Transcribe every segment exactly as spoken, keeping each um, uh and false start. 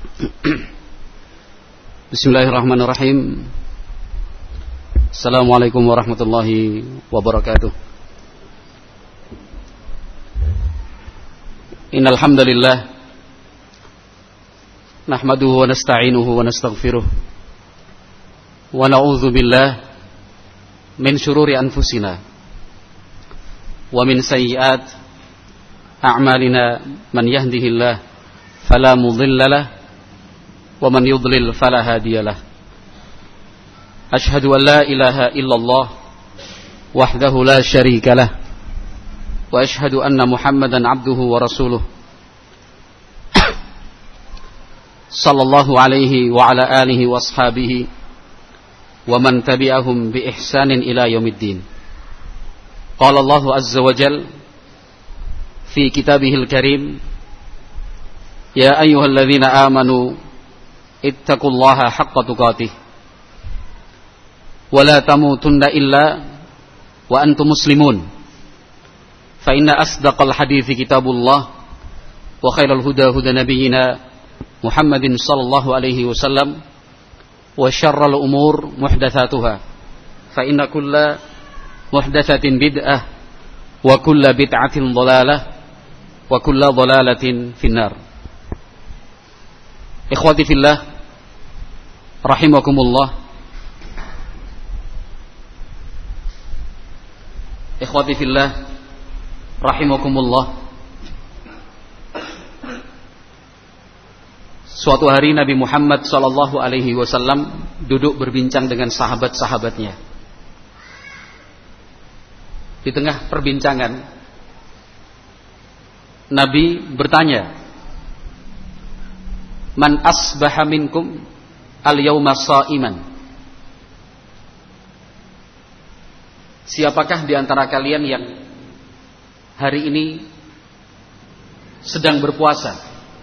Bismillahirrahmanirrahim. Assalamualaikum warahmatullahi wabarakatuh. Innal hamdalillah nahmaduhu wa nasta'inuhu wa nastaghfiruh wa na'udzu billah min syururi anfusina wa min sayyiat a'malina. Man yahdihillah fala mudilla lahu wa man yudlil fala hadiya lahu. Ashhadu an la ilaha illallah wahdahu la syarika lah wa ashhadu anna Muhammadan abduhu wa rasuluh sallallahu alaihi wa ala alihi wa ashabihi wa man tabi'ahum bi ihsanin ila yaumiddin. Qala Allah azza wa jalla fi kitabihil karim, ya ayyuhalladzina amanu ittaqullaha haqqa tuqatih wa la tamutunna illa wa antum muslimun. Fa inna asdaqal hadithi kitabullah wa khairal huda huda nabiyyina Muhammadin sallallahu alaihi wasallam wa syarral umur muhdatsatuha fa inna kulla muhdatsatin bid'ah wa kulla bid'atin dhalalah wa kulla dhalalatin finnar. Ikhwati fillah rahimakumullah. Ikhwati fillah rahimakumullah. Suatu hari Nabi Muhammad sallallahu alaihi wasallam duduk berbincang dengan sahabat-sahabatnya. Di tengah perbincangan Nabi bertanya, man asbaha minkum al-yawma sha'iman. Siapakah di antara kalian yang hari ini sedang berpuasa?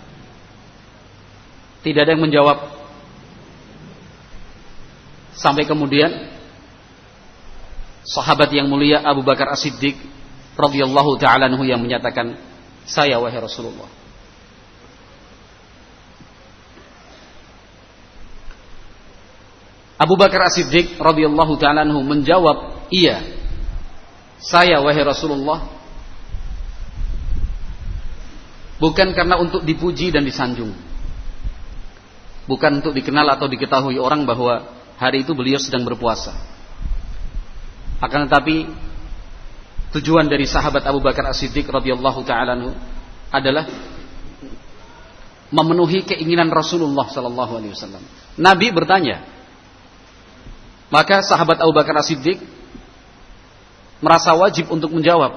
Tidak ada yang menjawab. Sampai kemudian sahabat yang mulia Abu Bakar As-Siddiq radhiyallahu ta'ala anhu yang menyatakan, saya wahai Rasulullah. Abu Bakar As-Siddiq radhiyallahu ta'ala anhu menjawab, iya, saya wahai Rasulullah. Bukan karena untuk dipuji dan disanjung, bukan untuk dikenal atau diketahui orang bahwa hari itu beliau sedang berpuasa. Akan tetapi tujuan dari sahabat Abu Bakar As-Siddiq radhiyallahu ta'ala anhu adalah memenuhi keinginan Rasulullah sallallahu alaihi wasallam. Nabi bertanya, maka sahabat Abu Bakar As-Siddiq merasa wajib untuk menjawab,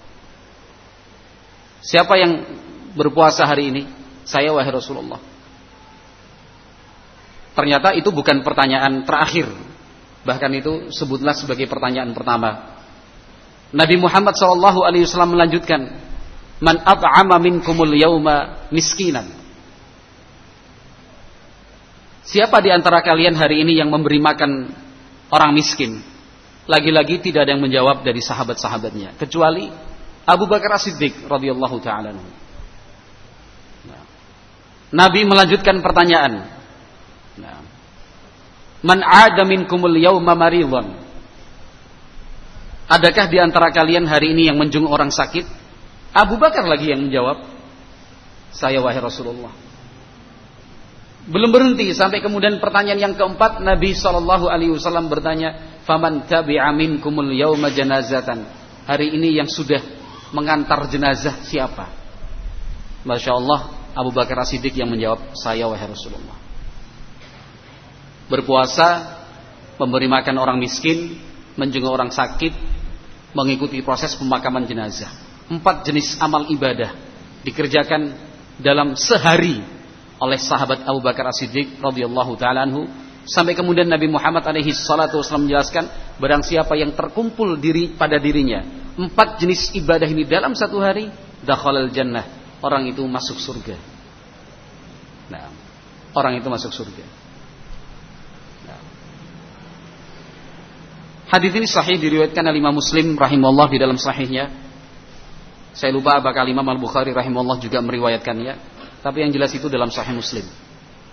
siapa yang berpuasa hari ini? Saya wahai Rasulullah. Ternyata itu bukan pertanyaan terakhir, bahkan itu sebutlah sebagai pertanyaan pertama. Nabi Muhammad sallallahu alaihi wasallam melanjutkan, man at'ama minkumul yauma miskinan. Siapa di antara kalian hari ini yang memberi makan orang miskin? Lagi-lagi tidak ada yang menjawab dari sahabat-sahabatnya kecuali Abu Bakar As-Siddiq radhiyallahu ta'ala. Nabi melanjutkan pertanyaan, man 'ada minkumul yauma maridhan. Adakah di antara kalian hari ini yang menjenguk orang sakit? Abu Bakar lagi yang menjawab, saya wahai Rasulullah. Belum berhenti sampai kemudian pertanyaan yang keempat, Nabi sallallahu alaihi wasallam bertanya, faman tabi'a minkumul yauma janazatan. Hari ini yang sudah mengantar jenazah siapa? Masya Allah, Abu Bakar As-Siddiq yang menjawab, saya wahai Rasulullah. Berpuasa, memberi makan orang miskin, menjenguk orang sakit, mengikuti proses pemakaman jenazah. Empat jenis amal ibadah dikerjakan dalam sehari oleh sahabat Abu Bakar As-Siddiq radhiyallahu ta'ala anhu. Sampai kemudian Nabi Muhammad alaihi salatu wasallam menjelaskan, barang siapa yang terkumpul diri pada dirinya empat jenis ibadah ini dalam satu hari, dakhalal jannah, orang itu masuk surga. Nah, orang itu masuk surga. Nah. Hadis ini sahih, diriwayatkan oleh Imam Muslim rahimahullah di dalam sahihnya. Saya lupa apakah Imam Al-Bukhari rahimahullah juga meriwayatkannya, tapi yang jelas itu dalam Sahih Muslim.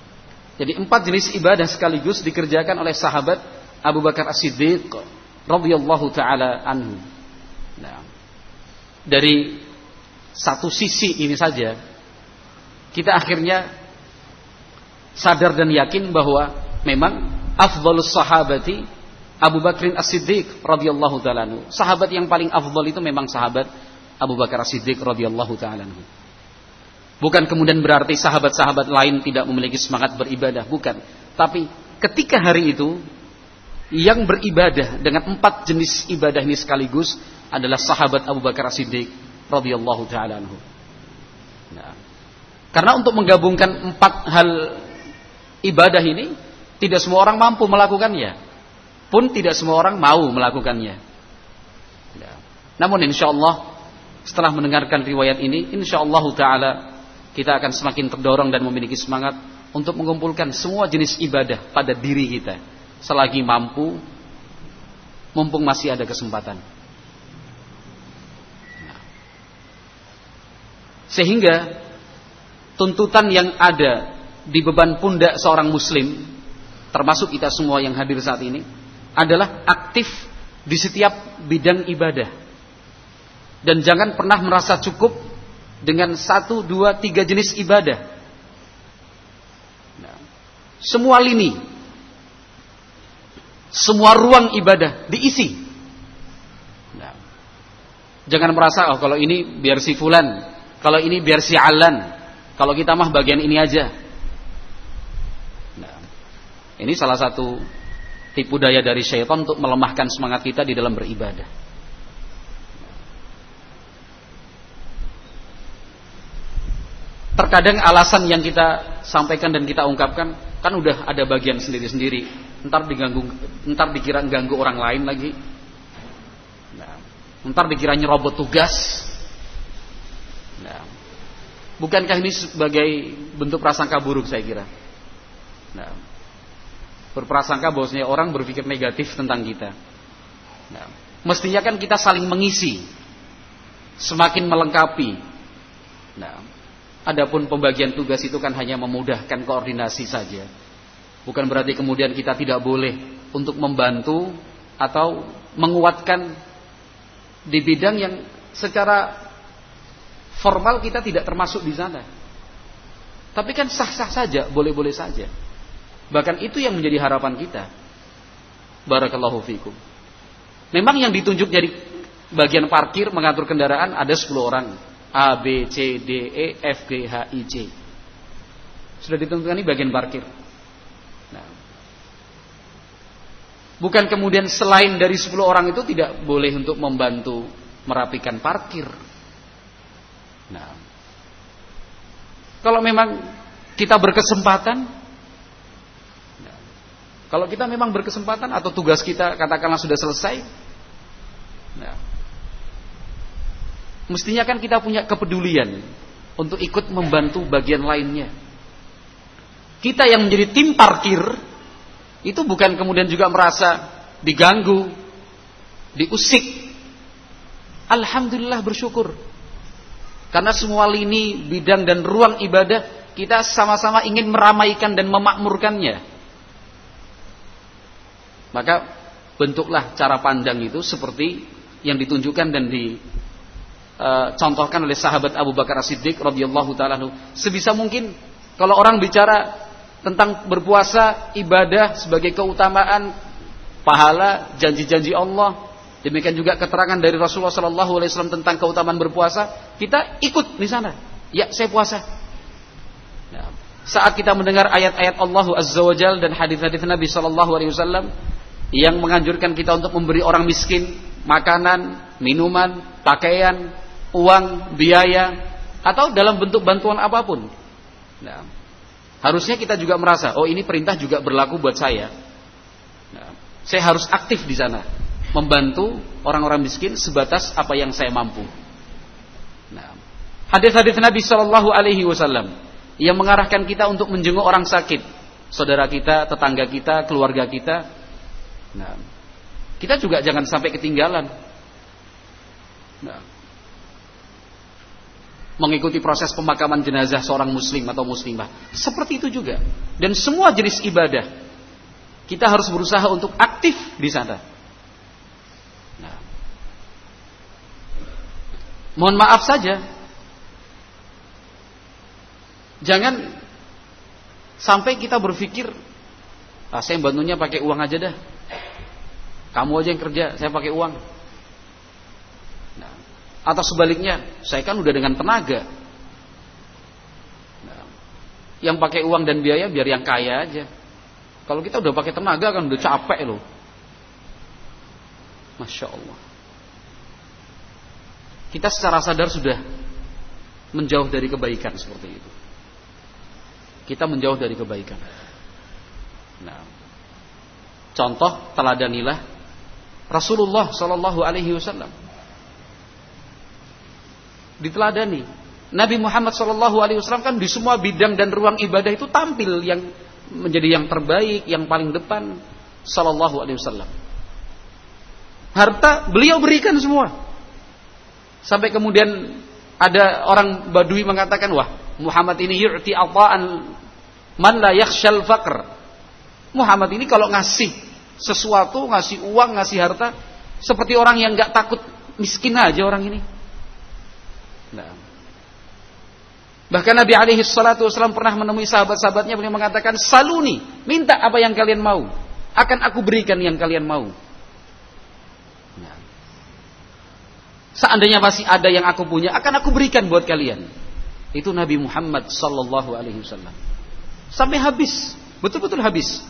Jadi empat jenis ibadah sekaligus dikerjakan oleh sahabat Abu Bakar As-Siddiq radhiyallahu taala anhu. Nah, dari satu sisi ini saja kita akhirnya sadar dan yakin bahwa memang afdhalus sahabati Abu Bakrin As-Siddiq radhiyallahu taala anhu. Sahabat yang paling afdhal itu memang sahabat Abu Bakar As-Siddiq radhiyallahu taala anhu. Bukan kemudian berarti sahabat-sahabat lain tidak memiliki semangat beribadah, bukan. Tapi ketika hari itu yang beribadah dengan empat jenis ibadah ini sekaligus adalah sahabat Abu Bakar As-Siddiq radhiyallahu taala anhu. Nah, karena untuk menggabungkan empat hal ibadah ini tidak semua orang mampu melakukannya, pun tidak semua orang mau melakukannya. Nah, namun insyaallah setelah mendengarkan riwayat ini, insyaallah taala kita akan semakin terdorong dan memiliki semangat untuk mengumpulkan semua jenis ibadah pada diri kita selagi mampu, mumpung masih ada kesempatan. Nah, sehingga tuntutan yang ada di beban pundak seorang muslim, termasuk kita semua yang hadir saat ini, adalah aktif di setiap bidang ibadah. Dan jangan pernah merasa cukup dengan satu, dua, tiga jenis ibadah. Nah, semua lini, semua ruang ibadah diisi. Nah, jangan merasa, oh kalau ini biar si fulan, kalau ini biar si alan, kalau kita mah bagian ini aja. Nah, ini salah satu tipu daya dari syaitan untuk melemahkan semangat kita di dalam beribadah. Terkadang alasan yang kita sampaikan dan kita ungkapkan kan udah ada bagian sendiri-sendiri. Ntar diganggu, ntar dikira ganggu orang lain lagi. Nah, ntar dikira nyerobot tugas. Nah, bukankah ini sebagai bentuk prasangka buruk saya kira? Nah, berprasangka bahwasanya orang berpikir negatif tentang kita. Nah, mestinya kan kita saling mengisi, semakin melengkapi. Nah, adapun pembagian tugas itu kan hanya memudahkan koordinasi saja. Bukan berarti kemudian kita tidak boleh untuk membantu atau menguatkan di bidang yang secara formal kita tidak termasuk di sana. Tapi kan sah-sah saja, boleh-boleh saja. Bahkan itu yang menjadi harapan kita. Barakallahu fikum. Memang yang ditunjuk dari bagian parkir mengatur kendaraan ada sepuluh orang. A, B, C, D, E, F, G, H, I, J. Sudah ditentukan ini bagian parkir. Nah, bukan kemudian selain dari sepuluh orang itu tidak boleh untuk membantu merapikan parkir. Nah, kalau memang kita berkesempatan, nah, kalau kita memang berkesempatan atau tugas kita katakanlah sudah selesai, nah, mestinya kan kita punya kepedulian untuk ikut membantu bagian lainnya. Kita yang menjadi tim parkir itu bukan kemudian juga merasa diganggu, diusik. Alhamdulillah, bersyukur. Karena semua lini, bidang dan ruang ibadah kita sama-sama ingin meramaikan dan memakmurkannya. Maka bentuklah cara pandang itu seperti yang ditunjukkan dan di Uh, contohkan oleh sahabat Abu Bakar As-Siddiq radhiyallahu taala anhu. Sebisa mungkin kalau orang bicara tentang berpuasa, ibadah sebagai keutamaan, pahala, janji-janji Allah, demikian juga keterangan dari Rasulullah sallallahu alaihi wasallam tentang keutamaan berpuasa, kita ikut di sana. Ya, saya puasa. Nah, saat kita mendengar ayat-ayat Allah Azza wa Jalla dan hadis-hadis Nabi sallallahu alaihi wasallam yang menganjurkan kita untuk memberi orang miskin makanan, minuman, pakaian, uang, biaya, atau dalam bentuk bantuan apapun. Nah, harusnya kita juga merasa, oh ini perintah juga berlaku buat saya. Nah, saya harus aktif di sana, membantu orang-orang miskin sebatas apa yang saya mampu. Nah, hadis-hadis Nabi Shallallahu Alaihi Wasallam yang mengarahkan kita untuk menjenguk orang sakit, saudara kita, tetangga kita, keluarga kita. Nah, kita juga jangan sampai ketinggalan. Nah, mengikuti proses pemakaman jenazah seorang muslim atau muslimah. Seperti itu juga. Dan semua jenis ibadah kita harus berusaha untuk aktif di sana. Nah, mohon maaf saja, jangan sampai kita berpikir, ah, saya bantunya pakai uang aja dah. Kamu aja yang kerja, saya pakai uang. Nah, atau sebaliknya, saya kan udah dengan tenaga. Nah, yang pakai uang dan biaya biar yang kaya aja. Kalau kita udah pakai tenaga kan udah capek loh. Masya Allah. Kita secara sadar sudah menjauh dari kebaikan seperti itu. Kita menjauh dari kebaikan. Nah, contoh teladanilah Rasulullah Shallallahu Alaihi Wasallam. Diteladani. Nabi Muhammad Shallallahu Alaihi Wasallam kan di semua bidang dan ruang ibadah itu tampil yang menjadi yang terbaik, yang paling depan. Shallallahu Alaihi Wasallam. Harta beliau berikan semua. Sampai kemudian ada orang Badui mengatakan, wah, Muhammad ini yu'ti ata'an man la yakhshal faqr. Muhammad ini kalau ngasih sesuatu, ngasih uang, ngasih harta, seperti orang yang gak takut miskin aja orang ini. Nah. Bahkan Nabi alaihi salatu wasallam pernah menemui sahabat-sahabatnya, beliau mengatakan, saluni, minta apa yang kalian mau, akan aku berikan yang kalian mau. Nah. Seandainya masih ada yang aku punya, akan aku berikan buat kalian. Itu Nabi Muhammad sallallahu alaihi wasallam. Sampai habis, betul-betul habis.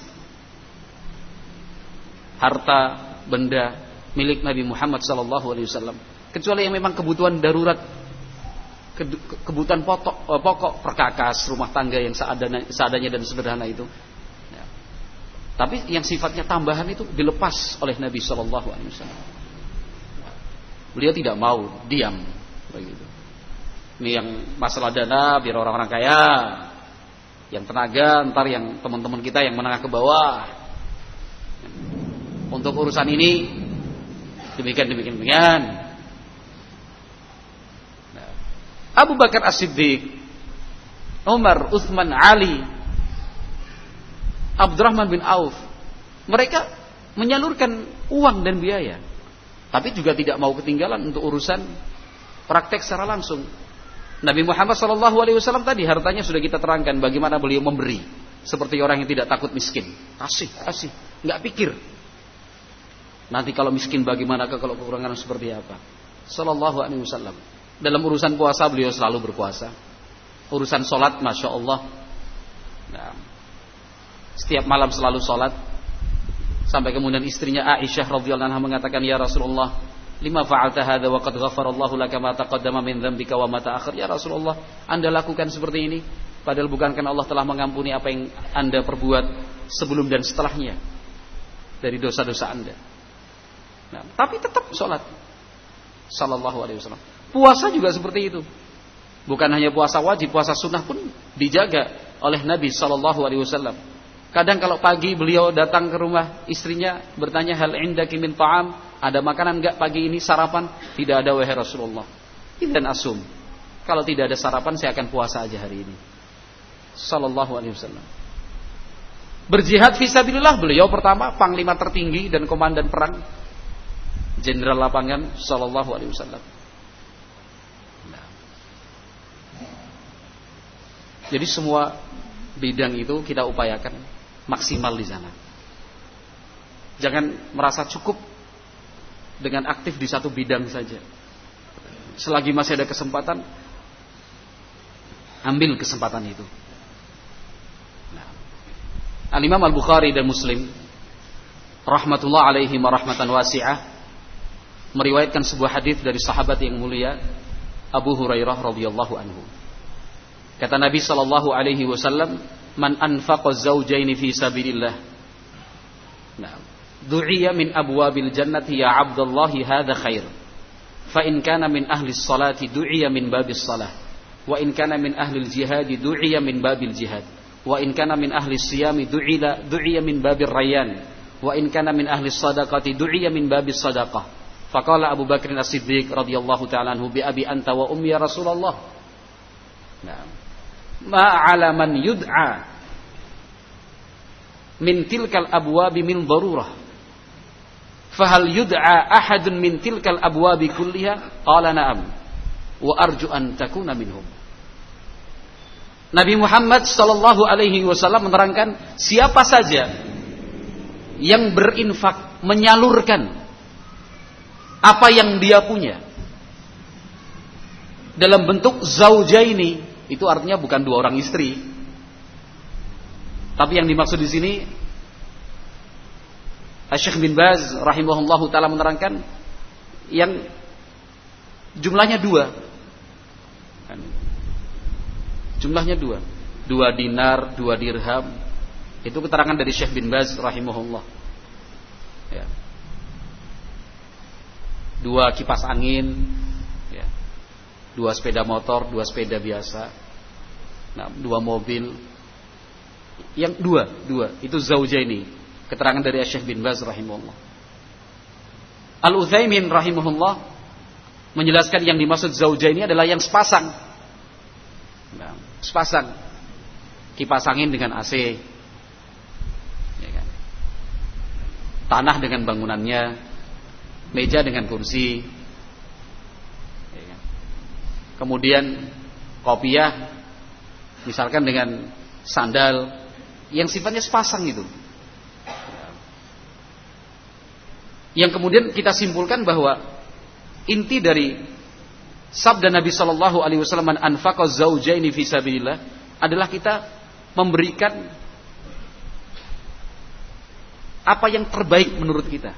Harta, benda milik Nabi Muhammad sallallahu alaihi wasallam, kecuali yang memang kebutuhan darurat, kebutuhan pokok, pokok perkakas rumah tangga yang seadanya, seadanya dan sederhana itu. Ya. Tapi yang sifatnya tambahan itu dilepas oleh Nabi sallallahu alaihi wasallam. Beliau tidak mau diam begitu. Ini yang masalah dana biar orang-orang kaya, yang tenaga ntar yang teman-teman kita yang menengah ke bawah. Untuk urusan ini demikian demikian demikian. Nah, Abu Bakar As-Siddiq, Umar, Utsman, Ali, Abdurrahman bin Auf, mereka menyalurkan uang dan biaya, tapi juga tidak mau ketinggalan untuk urusan praktek secara langsung. Nabi Muhammad shallallahu alaihi wasallam tadi hartanya sudah kita terangkan bagaimana beliau memberi, seperti orang yang tidak takut miskin. Kasih, kasih, nggak pikir. Nanti kalau miskin bagaimana, kalau kekurangan seperti apa. Sallallahu alaihi wasallam. Dalam urusan puasa beliau selalu berpuasa. Urusan sholat, masya Allah. Nah, setiap malam selalu sholat. Sampai kemudian istrinya Aisyah radhiyallahu anha mengatakan, ya Rasulullah, lima fa'alta hadza wa qad ghafarallahu laka ma taqaddama min dzambika wa ma ta'akhkhar. Ya Rasulullah, Anda lakukan seperti ini, padahal bukankah Allah telah mengampuni apa yang Anda perbuat sebelum dan setelahnya dari dosa-dosa Anda. Nah, tapi tetap sholat. Sallallahu alaihi wasallam. Puasa juga seperti itu. Bukan hanya puasa wajib, puasa sunnah pun dijaga oleh Nabi sallallahu alaihi wasallam. Kadang kalau pagi beliau datang ke rumah istrinya bertanya, hal indaki min ta'am, ada makanan enggak pagi ini sarapan? Tidak ada wahai Rasulullah. Idzan asum. Kalau tidak ada sarapan saya akan puasa aja hari ini. Sallallahu alaihi wasallam. Berjihad fisabilillah beliau pertama panglima tertinggi dan komandan perang, jenderal lapangan sallallahu alaihi wasallam. Nah. Jadi semua bidang itu kita upayakan maksimal di sana. Jangan merasa cukup dengan aktif di satu bidang saja. Selagi masih ada kesempatan, ambil kesempatan itu. Nah. Al-Imam Al-Bukhari dan Muslim rahmatullah alaihi wa rahmatan wasi'ah meriwayatkan sebuah hadis dari sahabat yang mulia Abu Hurairah radhiyallahu anhu. Kata Nabi sallallahu alaihi wasallam, "Man anfaqa zawjaini fi sabilillah." Nah, du'iya min abwabil jannati ya Abdullah hadza khair. Fa in kana min ahli sholati du'iya min babis shalah. Wa in kana min ahli jihad du'iya min babil jihad. Wa in kana min ahli siyami du'ila du'iya min babir rayyan. Wa in kana min ahli sadaqati du'iya min babis sadaqah. Faqala Abu Bakr As-Siddiq radhiyallahu ta'ala anhu bi abi anta wa ummi ya Rasulullah. Nah, ma'ala man yud'a min tilkal abwabi min darurah. Fahal yud'a ahadun min tilkal abwabi kulliha? Qala na'am. Wa arju an takuna minhum. Nabi Muhammad sallallahu alaihi wasallam menerangkan, siapa saja yang berinfak, menyalurkan apa yang dia punya dalam bentuk zaujaini, itu artinya bukan dua orang istri. Tapi yang dimaksud di sini Syekh bin Baz rahimahullahu taala menerangkan yang jumlahnya dua. Jumlahnya dua. Dua dinar, dua dirham. Itu keterangan dari Syekh bin Baz rahimahullah. Ya. Dua kipas angin, ya. Dua sepeda motor, dua sepeda biasa. Nah, dua mobil. Yang dua, dua. Itu zaujaini. Keterangan dari Syekh bin Baz rahimahullah. Al-Utsaimin rahimahullah menjelaskan yang dimaksud zaujaini adalah yang sepasang. Nah, sepasang kipas angin dengan A C, ya kan? Tanah dengan bangunannya, meja dengan kursi, ya kan? Kemudian kopiah misalkan dengan sandal yang sifatnya sepasang itu, yang kemudian kita simpulkan bahwa inti dari sabda Nabi Shallallahu Alaihi Wasallam, anfaqa zaujaini fi sabilillah, adalah kita memberikan apa yang terbaik menurut kita,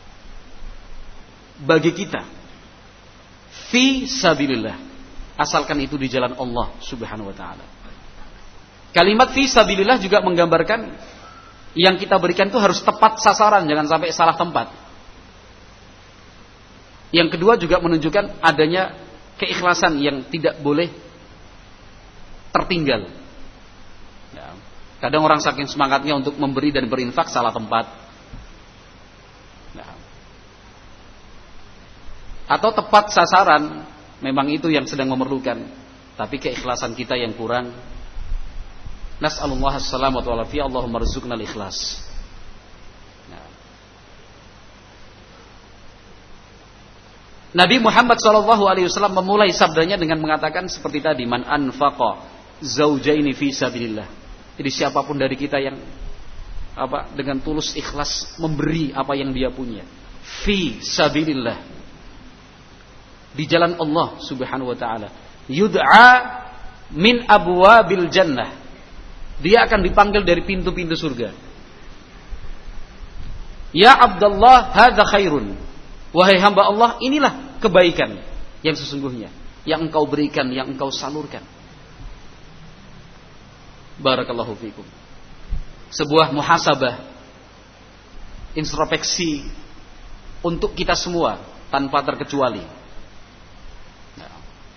bagi kita, fi sabilillah, asalkan itu di jalan Allah Subhanahu Wa Taala. Kalimat fi sabilillah juga menggambarkan yang kita berikan itu harus tepat sasaran, jangan sampai salah tempat. Yang kedua juga menunjukkan adanya keikhlasan yang tidak boleh tertinggal. Ya. Kadang orang saking semangatnya untuk memberi dan berinfak salah tempat. Ya. Atau tepat sasaran, memang itu yang sedang memerlukan, tapi keikhlasan kita yang kurang. Nas'alullah as-salamatu wal afiyah, Allahumma rzuqnal ikhlas. Nabi Muhammad shallallahu alaihi wasallam memulai sabdanya dengan mengatakan seperti tadi, man anfaqa zaujaini fi sabilillah. Jadi siapapun dari kita yang apa dengan tulus ikhlas memberi apa yang dia punya, fi sabilillah, di jalan Allah Subhanahu wa taala, yud'a min abwabil jannah, dia akan dipanggil dari pintu-pintu surga. Ya Abdullah, hadza khairun. Wahai hamba Allah, inilah kebaikan yang sesungguhnya, yang engkau berikan, yang engkau salurkan. Barakallahu fikum. Sebuah muhasabah, introspeksi untuk kita semua tanpa terkecuali. Nah,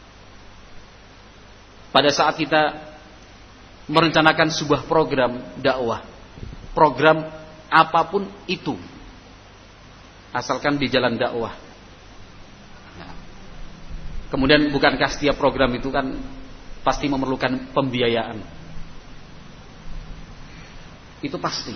pada saat kita merencanakan sebuah program dakwah, program apapun itu, asalkan di jalan dakwah. Nah, kemudian bukankah setiap program itu kan pasti memerlukan pembiayaan? Itu pasti.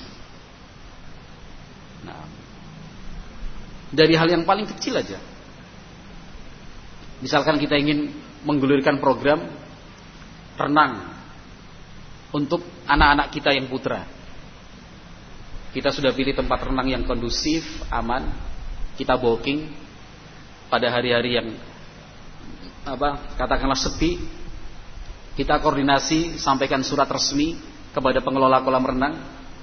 Nah, dari hal yang paling kecil aja. Misalkan kita ingin menggulirkan program renang untuk anak-anak kita yang putra. Kita sudah pilih tempat renang yang kondusif, aman. Kita booking pada hari-hari yang apa, katakanlah sepi. Kita koordinasi, sampaikan surat resmi kepada pengelola kolam renang.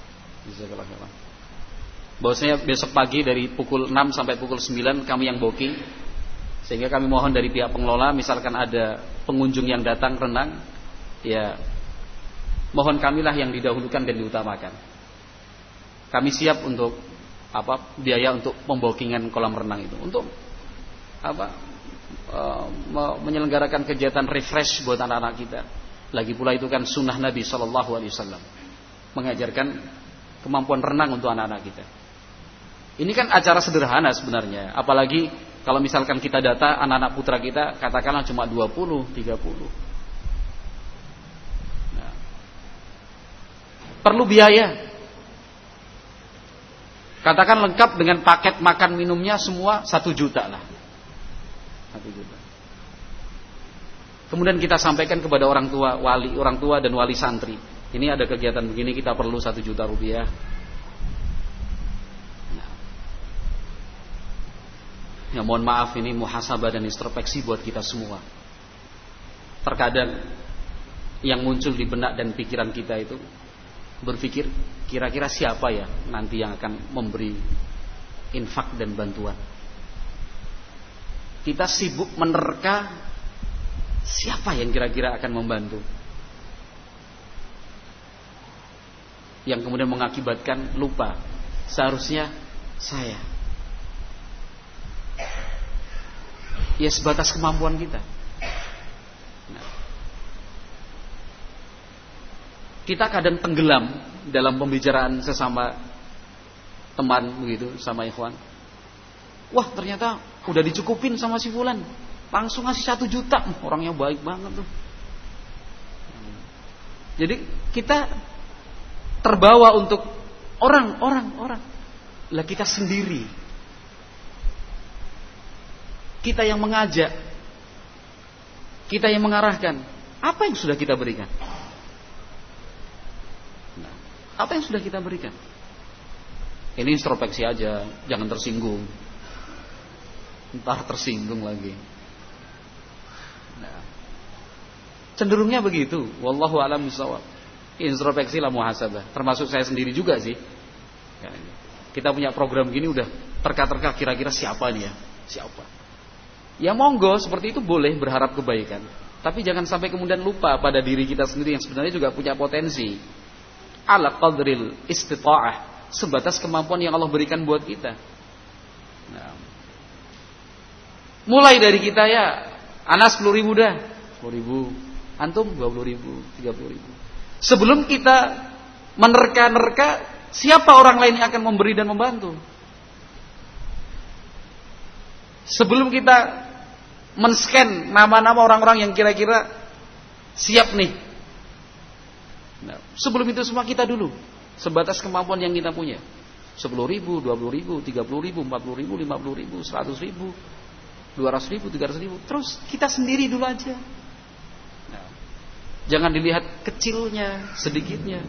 Bahwasanya besok pagi dari pukul enam sampai pukul sembilan kami yang booking. Sehingga kami mohon dari pihak pengelola, misalkan ada pengunjung yang datang renang, ya mohon kamilah yang didahulukan dan diutamakan. Kami siap untuk apa biaya untuk pembookingan kolam renang itu, untuk apa e, menyelenggarakan kegiatan refresh buat anak-anak kita. Lagi pula itu kan sunnah Nabi Shallallahu Alaihi Wasallam, mengajarkan kemampuan renang untuk anak-anak kita. Ini kan acara sederhana sebenarnya, apalagi kalau misalkan kita data anak-anak putra kita katakanlah cuma dua puluh, tiga puluh. perlu biaya. Katakan lengkap dengan paket makan minumnya semua satu juta lah. Satu juta. Kemudian kita sampaikan kepada orang tua, wali orang tua dan wali santri. Ini ada kegiatan begini, kita perlu satu juta rupiah. Nah. Ya mohon maaf, ini muhasabah dan introspeksi buat kita semua. Terkadang yang muncul di benak dan pikiran kita itu berpikir, kira-kira siapa ya nanti yang akan memberi infak dan bantuan. Kita sibuk menerka siapa yang kira-kira akan membantu, yang kemudian mengakibatkan lupa seharusnya saya. Ya sebatas kemampuan kita. Nah, kita kadang tenggelam dalam pembicaraan sesama teman begitu, sama ikhwan. Wah ternyata udah dicukupin sama si fulan, langsung ngasih satu juta, orangnya baik banget tuh. Jadi kita terbawa untuk orang, orang, orang. Lah kita sendiri, kita yang mengajak, kita yang mengarahkan. Apa yang sudah kita berikan? Nah, apa yang sudah kita berikan? Ini introspeksi aja, jangan tersinggung. Ntar tersinggung lagi. Nah, cenderungnya begitu. Wallahu a'lam bishawab. Introspeksi lah muhasabah. Termasuk saya sendiri juga sih. Kita punya program gini udah terka-terka kira-kira siapa nih ya? Siapa? Ya monggo, seperti itu boleh berharap kebaikan. Tapi jangan sampai kemudian lupa pada diri kita sendiri yang sebenarnya juga punya potensi. Ala qadril istita'ah, sebatas kemampuan yang Allah berikan buat kita. Nah, mulai dari kita ya, ana sepuluh ribu dah, sepuluh ribu, antum dua puluh ribu, tiga puluh ribu. Sebelum kita menerka-nerka siapa orang lain yang akan memberi dan membantu. Sebelum kita men-scan nama-nama orang-orang yang kira-kira siap nih. Nah, sebelum itu semua kita dulu, sebatas kemampuan yang kita punya. sepuluh ribu, dua puluh ribu, tiga puluh ribu, empat puluh ribu, lima puluh ribu, seratus ribu, dua ratus ribu, tiga ratus ribu. Terus kita sendiri dulu aja. Nah, jangan dilihat kecilnya, sedikitnya.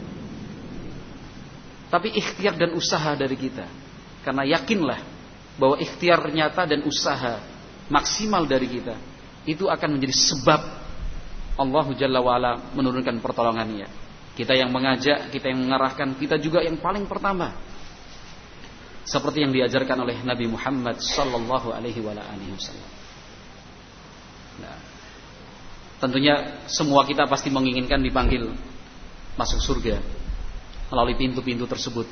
Tapi ikhtiar dan usaha dari kita. Karena yakinlah bahwa ikhtiar nyata dan usaha maksimal dari kita itu akan menjadi sebab Allah Jalla wa'ala menurunkan pertolongannya. Kita yang mengajak, kita yang mengarahkan, kita juga yang paling pertama. Seperti yang diajarkan oleh Nabi Muhammad sallallahu alaihi wasallam. Nah, tentunya semua kita pasti menginginkan dipanggil masuk surga melalui pintu-pintu tersebut.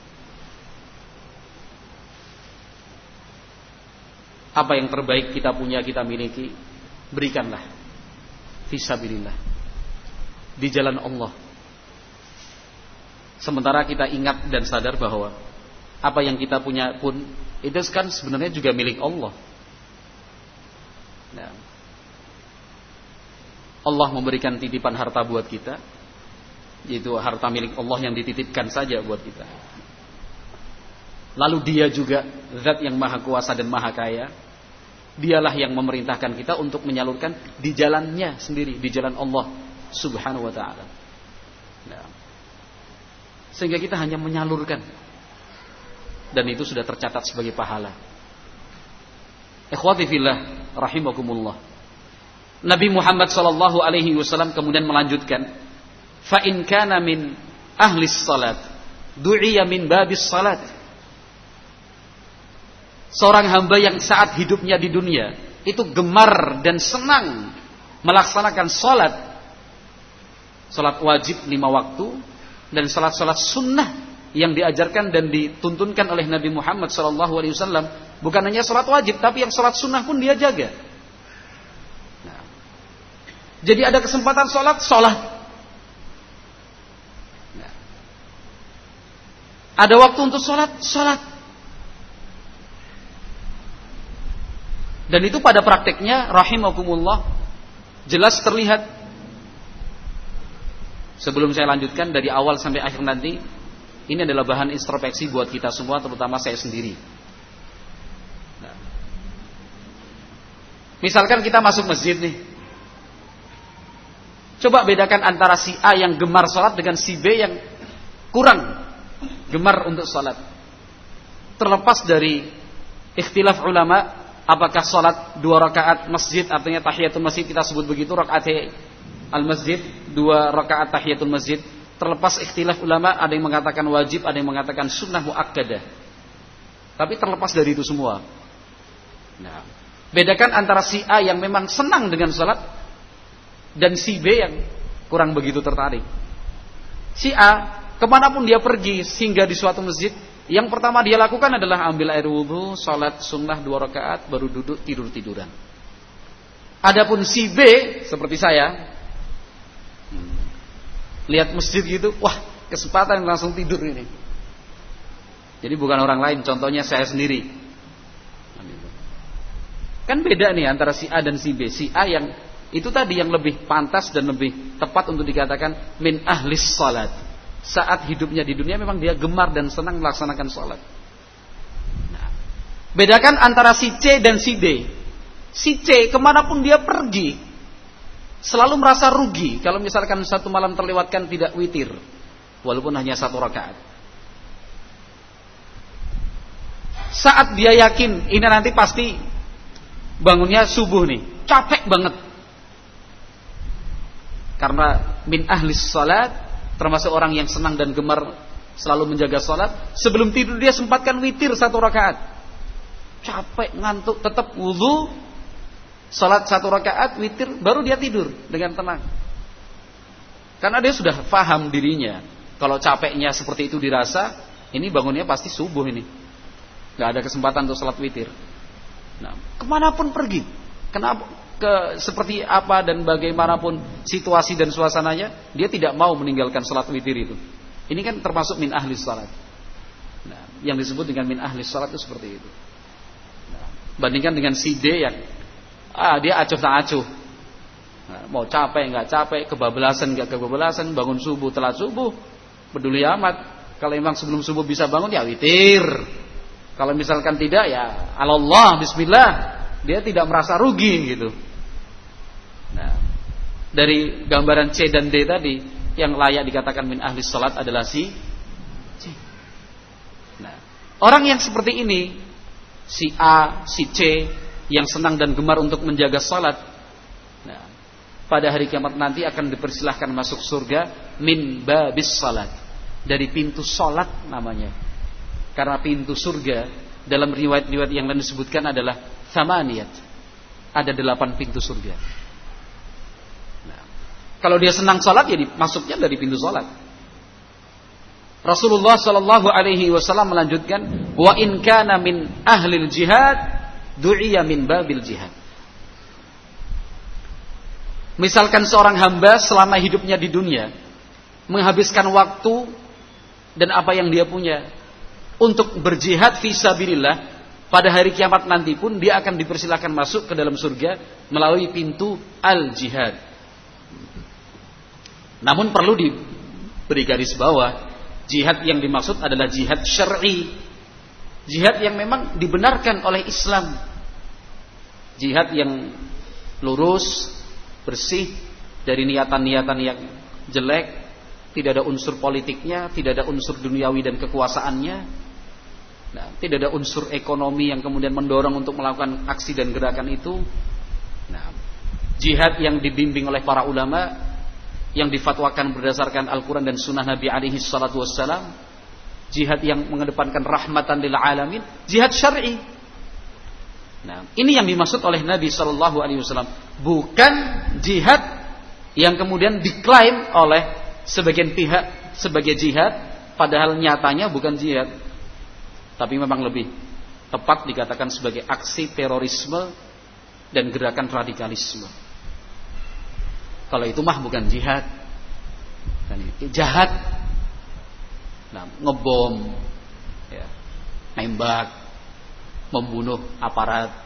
Apa yang terbaik kita punya, kita miliki, berikanlah fisabilillah di jalan Allah. Sementara kita ingat dan sadar bahwa apa yang kita punya pun itu kan sebenarnya juga milik Allah. Nah, Allah memberikan titipan harta buat kita, yaitu harta milik Allah yang dititipkan saja buat kita. Lalu Dia juga Zat yang Maha Kuasa dan Maha Kaya. Dialah yang memerintahkan kita untuk menyalurkan di jalannya sendiri, di jalan Allah Subhanahu wa ta'ala. Nah, sehingga kita hanya menyalurkan, dan itu sudah tercatat sebagai pahala. Ikhwati fillah rahimakumullah. Nabi Muhammad sallallahu alaihi wasallam kemudian melanjutkan, fa in kana min ahli salat du'iya min babis salat. Seorang hamba yang saat hidupnya di dunia itu gemar dan senang melaksanakan salat, salat wajib lima waktu dan salat-salat sunnah yang diajarkan dan dituntunkan oleh Nabi Muhammad sallallahu alaihi wasallam. Bukan hanya salat wajib, tapi yang salat sunnah pun dia jaga. Nah, jadi ada kesempatan salat, salat. Nah, ada waktu untuk salat, salat. Dan itu pada prakteknya rahimakumullah jelas terlihat. Sebelum saya lanjutkan dari awal sampai akhir nanti, ini adalah bahan introspeksi buat kita semua, terutama saya sendiri. Nah, misalkan kita masuk masjid nih, coba bedakan antara si A yang gemar sholat dengan si B yang kurang gemar untuk sholat. Terlepas dari ikhtilaf ulama, apakah sholat dua rakaat masjid, artinya tahiyatul masjid kita sebut begitu, rakaat al-masjid, dua rakaat tahiyatul masjid. Terlepas ikhtilaf ulama, ada yang mengatakan wajib, ada yang mengatakan sunnah muakkadah. Tapi terlepas dari itu semua, nah, bedakan antara si A yang memang senang dengan sholat dan si B yang kurang begitu tertarik. Si A, kemanapun dia pergi, singgah di suatu masjid, yang pertama dia lakukan adalah ambil air wudhu, sholat sunnah dua rakaat, baru duduk tidur-tiduran. Adapun si B, seperti saya, hmm, lihat masjid gitu, wah kesempatan langsung tidur ini. Jadi bukan orang lain, contohnya saya sendiri. Kan beda nih antara si A dan si B. Si A yang itu tadi yang lebih pantas dan lebih tepat untuk dikatakan min ahlis salat. Saat hidupnya di dunia memang dia gemar dan senang melaksanakan salat. Nah, bedakan antara si C dan si D. Si C kemanapun dia pergi selalu merasa rugi kalau misalkan satu malam terlewatkan tidak witir, walaupun hanya satu rakaat. Saat dia yakin ini nanti pasti bangunnya subuh nih, capek banget. Karena min ahlis salat, termasuk orang yang senang dan gemar selalu menjaga salat, sebelum tidur dia sempatkan witir satu rakaat. Capek, ngantuk, tetap wudu, salat satu rakaat, witir, baru dia tidur dengan tenang. Karena dia sudah paham dirinya, kalau capeknya seperti itu dirasa, ini bangunnya pasti subuh ini, gak ada kesempatan untuk salat witir. Nah, kemanapun pergi, kenapa, ke seperti apa dan bagaimanapun situasi dan suasananya, dia tidak mau meninggalkan salat witir itu. Ini kan termasuk min ahli salat. Nah, yang disebut dengan min ahli salat itu seperti itu. Nah, bandingkan dengan si D yang ah dia acuh tak acuh, nah, mau capek nggak capek, kebablasan nggak kebablasan, bangun subuh telat subuh, peduli amat. Kalau memang sebelum subuh bisa bangun ya witir. Kalau misalkan tidak ya Allah bismillah, dia tidak merasa rugi gitu. Nah, dari gambaran C dan D tadi, yang layak dikatakan min ahli salat adalah si C. Nah, orang yang seperti ini, si A, si C, yang senang dan gemar untuk menjaga salat, nah, pada hari kiamat nanti akan dipersilahkan masuk surga min babis salat, dari pintu salat namanya. Karena pintu surga dalam riwayat-riwayat yang lain disebutkan adalah thamaniyat, ada delapan pintu surga. Nah, kalau dia senang salat ya masuknya dari pintu salat. Rasulullah sallallahu alaihi wasallam melanjutkan, wa in kana min ahlil jihad du'iya min babil jihad. Misalkan seorang hamba selama hidupnya di dunia menghabiskan waktu dan apa yang dia punya untuk berjihad fisabilillah, pada hari kiamat nanti pun dia akan dipersilakan masuk ke dalam surga melalui pintu al-jihad. Namun perlu diberi garis bawah, jihad yang dimaksud adalah jihad syar'i, jihad yang memang dibenarkan oleh Islam, jihad yang lurus, bersih dari niatan-niatan yang jelek, tidak ada unsur politiknya, tidak ada unsur duniawi dan kekuasaannya. Nah, tidak ada unsur ekonomi yang kemudian mendorong untuk melakukan aksi dan gerakan itu. Nah, jihad yang dibimbing oleh para ulama, yang difatwakan berdasarkan Al-Quran dan Sunnah Nabi alaihi salatu wassalam, jihad yang mengedepankan rahmatan lil alamin, jihad syar'i. Nah, ini yang dimaksud oleh Nabi sallallahu alaihi wasallam, bukan jihad yang kemudian diklaim oleh sebagian pihak sebagai jihad, padahal nyatanya bukan jihad. Tapi memang lebih tepat dikatakan sebagai aksi terorisme dan gerakan radikalisme. Kalau itu mah bukan jihad, kan itu jahat. Nah, ngebom, ya, nembak, membunuh aparat,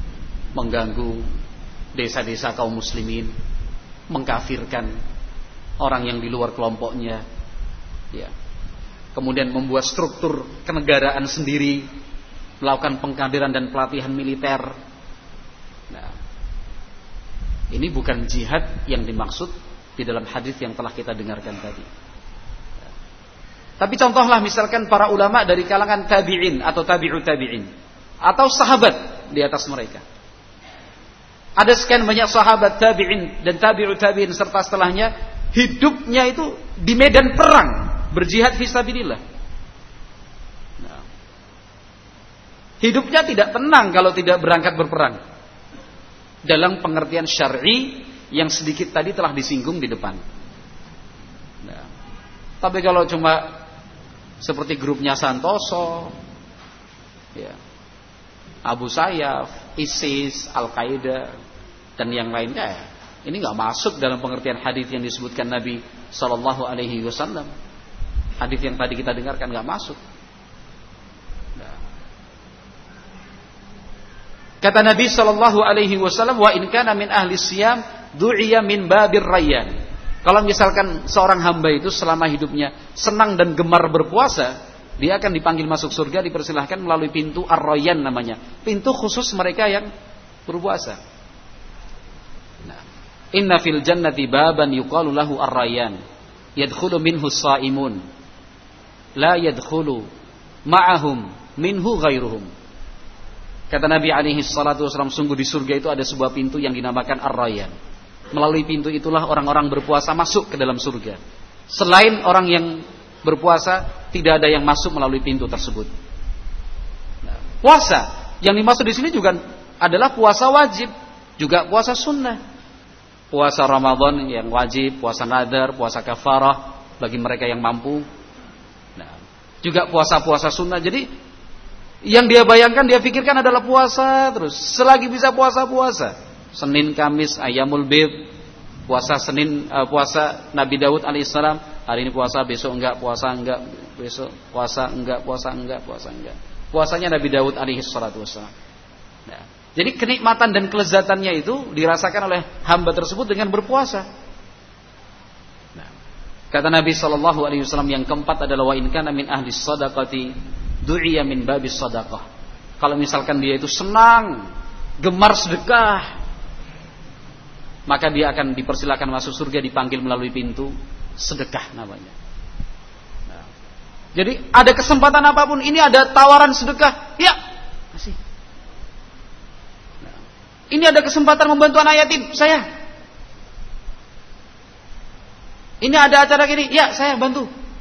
mengganggu desa-desa kaum muslimin, mengkafirkan orang yang di luar kelompoknya, ya. Kemudian membuat struktur kenegaraan sendiri, melakukan pengkaderan dan pelatihan militer. Nah, ini bukan jihad yang dimaksud di dalam hadis yang telah kita dengarkan tadi. Ya. Tapi contohlah misalkan para ulama dari kalangan tabi'in atau tabi'ut tabi'in atau sahabat di atas mereka. Ada sekian banyak sahabat tabi'in dan tabi'ut tabi'in serta setelahnya hidupnya itu di medan perang, berjihad fisabilillah. Nah, hidupnya tidak tenang kalau tidak berangkat berperang. Dalam pengertian syar'i yang sedikit tadi telah disinggung di depan. Nah, tapi kalau cuma seperti grupnya Santoso, ya, Abu Sayyaf, ISIS, Al-Qaeda dan yang lainnya, ini nggak masuk dalam pengertian hadis yang disebutkan Nabi Shallallahu Alaihi Wasallam. Hadis yang tadi kita dengarkan nggak masuk. Nah. Kata Nabi Shallallahu Alaihi Wasallam, wa in kana min ahli siyam du'iya min babir rayyan. Kalau misalkan seorang hamba itu selama hidupnya senang dan gemar berpuasa, dia akan dipanggil masuk surga, dipersilahkan melalui pintu ar-rayyan namanya, pintu khusus mereka yang berpuasa. Nah, inna fil jannati baban yuqalu lahu ar-rayyan, yadkhulu minhu as-saimun. La yadkhulu ma'ahum minhu ghairuhum. Kata Nabi alaihi salatu wasallam, sungguh di surga itu ada sebuah pintu yang dinamakan Ar-Rayyan. Melalui pintu itulah orang-orang berpuasa masuk ke dalam surga. Selain orang yang berpuasa, tidak ada yang masuk melalui pintu tersebut. Nah, puasa yang dimaksud di sini juga adalah puasa wajib, juga puasa sunnah. Puasa Ramadan yang wajib, puasa nadar, puasa kafarah bagi mereka yang mampu. Juga puasa-puasa sunnah. Jadi yang dia bayangkan, dia pikirkan adalah puasa terus. Selagi bisa puasa-puasa. Senin, Kamis, Ayyamul Bid. Puasa Senin, uh, puasa Nabi Daud alaihissalam. Hari ini puasa, besok enggak, puasa enggak, besok puasa enggak, puasa enggak, puasa enggak. Puasanya Nabi Daud alaihissalam. Nah, jadi kenikmatan dan kelezatannya itu dirasakan oleh hamba tersebut dengan berpuasa. Kata Nabi Shallallahu Alaihi Wasallam yang keempat adalah wa in kana min ahli sadaqati du'iya min babis sadaqah. Kalau misalkan dia itu senang, gemar sedekah, maka dia akan dipersilakan masuk surga, dipanggil melalui pintu sedekah namanya. Nah, jadi ada kesempatan apapun, ini ada tawaran sedekah, ya kasih. Nah, ini ada kesempatan membantu anak yatim, saya. Ini ada acara gini, ya saya bantu.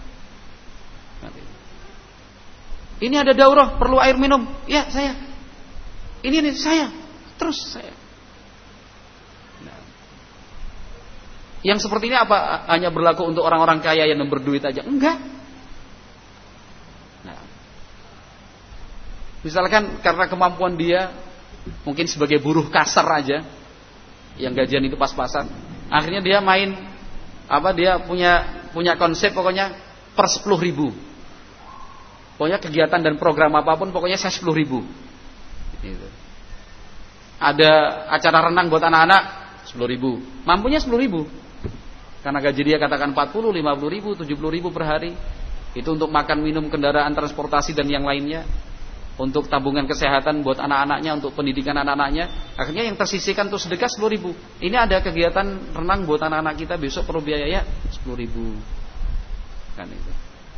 Ini ada daurah, perlu air minum, ya saya. Ini nih saya, terus saya. Nah. Yang seperti ini apa hanya berlaku untuk orang-orang kaya yang berduit aja? Enggak. Nah. Misalkan karena kemampuan dia, mungkin sebagai buruh kasar aja, yang gajian itu pas-pasan, akhirnya dia main. Apa dia punya punya konsep pokoknya per sepuluh ribu. Pokoknya kegiatan dan program apapun pokoknya saya sepuluh ribu. Gitu. Ada acara renang buat anak-anak sepuluh ribu. Mampunya sepuluh ribu. Karena gaji dia katakan empat puluh, lima puluh ribu, tujuh puluh ribu per hari. Itu untuk makan, minum, kendaraan, transportasi dan yang lainnya. Untuk tabungan kesehatan buat anak-anaknya, untuk pendidikan anak-anaknya. Akhirnya yang tersisihkan untuk sedekah sepuluh ribu. Ini ada kegiatan renang buat anak-anak kita, besok perlu biaya ya sepuluh ribu. Kan itu.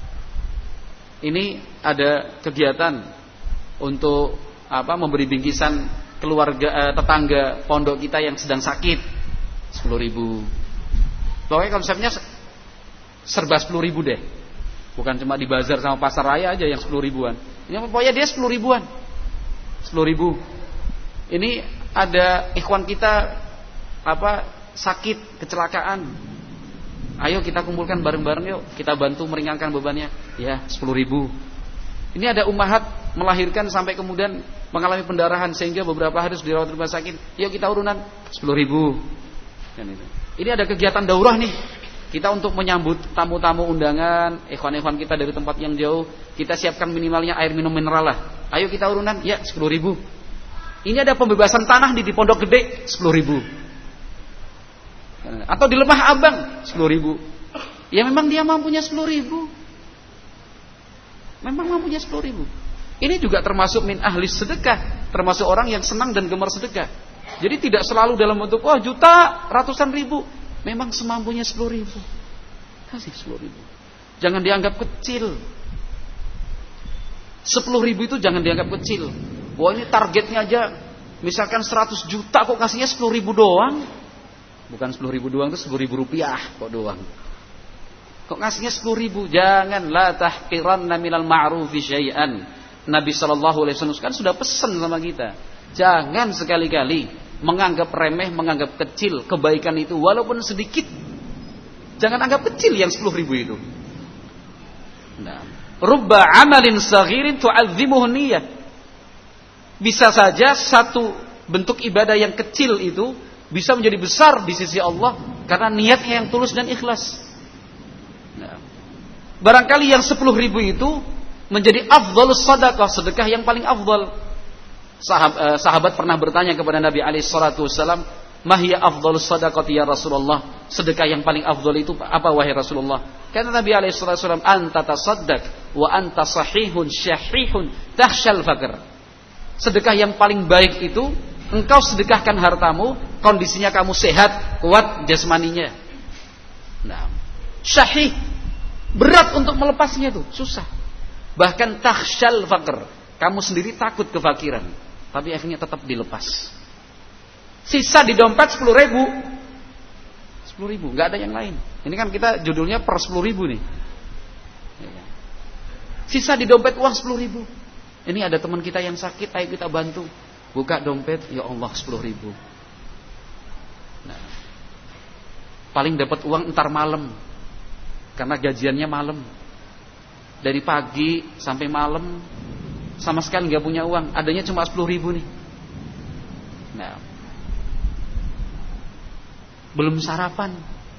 Ini ada kegiatan untuk apa memberi bingkisan keluarga eh, tetangga pondok kita yang sedang sakit sepuluh ribu. Pokoknya konsepnya serba sepuluh ribu deh. Bukan cuma di bazar sama pasar raya aja yang sepuluh ribuan. Ini pokoknya dia sepuluh ribuan. sepuluh ribu. Ini ada ikhwan kita apa sakit, kecelakaan. Ayo kita kumpulkan bareng-bareng yuk, kita bantu meringankan bebannya. Ya, sepuluh ribu. Ini ada ummahat melahirkan sampai kemudian mengalami pendarahan sehingga beberapa hari harus dirawat di rumah sakit. Yuk kita urunan sepuluh ribu. Kan itu. Ini ada kegiatan daurah nih. Kita untuk menyambut tamu-tamu undangan, ikhwan-ikhwan kita dari tempat yang jauh, kita siapkan minimalnya air minum mineral lah. Ayo kita urunan, ya sepuluh ribu. Ini ada pembebasan tanah di, di Pondok Gede, sepuluh ribu. Atau di Lemah Abang, sepuluh ribu. Ya memang dia mampunya sepuluh ribu. Memang mampunya sepuluh ribu. Ini juga termasuk min ahli sedekah. Termasuk orang yang senang dan gemar sedekah. Jadi tidak selalu dalam bentuk, wah juta, ratusan ribu. Memang semampunya sepuluh ribu. Kasih sepuluh ribu. Jangan dianggap kecil. Sepuluh ribu itu jangan dianggap kecil. Wah ini targetnya aja misalkan seratus juta kok kasihnya sepuluh ribu doang. Bukan sepuluh ribu doang, itu sepuluh ribu rupiah kok doang. Kok ngasihnya sepuluh ribu? Jangan, la tahqiranna minal ma'rufi syai'an. Nabi shallallahu alaihi wasallam kan sudah pesan sama kita. Jangan sekali-kali menganggap remeh, menganggap kecil kebaikan itu walaupun sedikit. Jangan anggap kecil yang sepuluh ribu itu. Nah, rubba amalin saghirin tu'azzimuhu niyyah. Bisa saja satu bentuk ibadah yang kecil itu bisa menjadi besar di sisi Allah karena niatnya yang tulus dan ikhlas. Nah, barangkali yang sepuluh ribu itu menjadi afdhalus sadaqah, sedekah yang paling afdal. Sahab, eh, sahabat pernah bertanya kepada Nabi alaihi salatu wasallam, "Mahya afdhalus sadaqati ya Rasulullah?" Sedekah yang paling afdal itu apa wahai Rasulullah? Kata Nabi alaihi salatu wasallam, "Anta tasaddaq wa anta sahihun syahihun takhshal faqr." Sedekah yang paling baik itu engkau sedekahkan hartamu, kondisinya kamu sehat, kuat jasmaninya. Nah, syahih, berat untuk melepasnya itu, susah. Bahkan takhshal faqr, kamu sendiri takut kefakiran, tapi akhirnya tetap dilepas. Sisa di dompet sepuluh ribu, sepuluh ribu, nggak ada yang lain. Ini kan kita judulnya per sepuluh ribu nih. Sisa di dompet uang sepuluh ribu. Ini ada teman kita yang sakit, ayo kita bantu. Buka dompet, ya Allah sepuluh ribu. Nah, paling dapat uang entar malam, karena gajiannya malam. Dari pagi sampai malam sama sekali nggak punya uang, adanya cuma sepuluh ribu nih. Nah, belum sarapan,